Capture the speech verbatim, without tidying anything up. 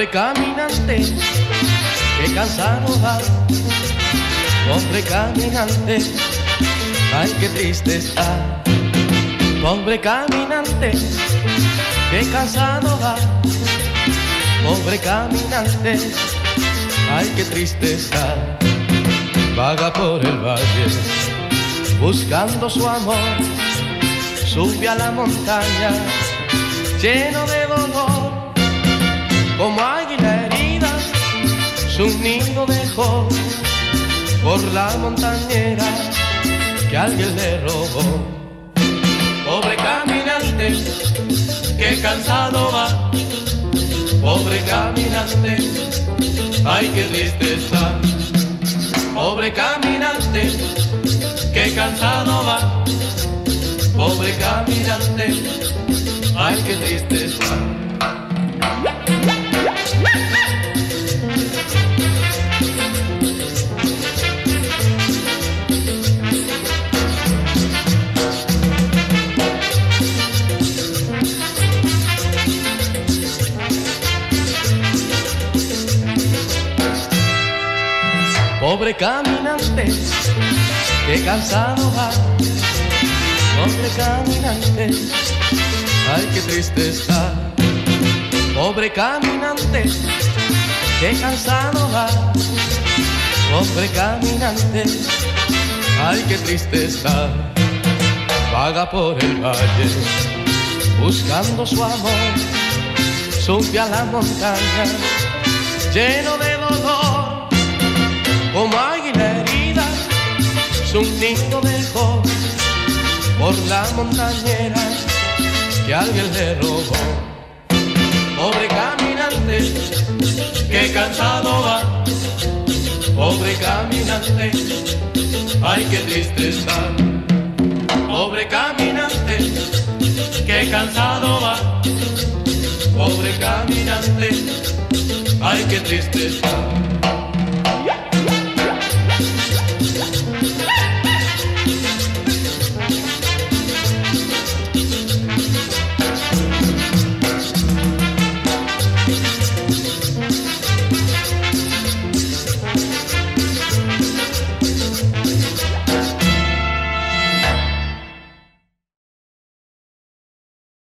Pobre caminante, que cansado va. Pobre caminante, ay qué triste está. Pobre caminante, que cansado va. Pobre caminante, ay qué triste está. Vaga por el valle, buscando su amor. Sube a la montaña, lleno de dolor. Como águila herida, su nido dejó. Por la montañera que alguien le robó. Pobre caminante, que cansado va. Pobre caminante, ay qué triste está. Pobre caminante, que cansado va. Pobre caminante, ay qué triste está. Pobre caminante, que cansado va. Pobre caminante, ay qué triste está. Pobre caminante, que cansado va. Pobre caminante, ay qué triste está. Vaga por el valle, buscando su amor. Sube a la montaña, lleno de dolor. Como águila herida, su nido dejó. Por la montañera que alguien le robó. Pobre caminante, que cansado va. Pobre caminante, ay qué triste está. Pobre caminante, que cansado va. Pobre caminante, ay qué triste está.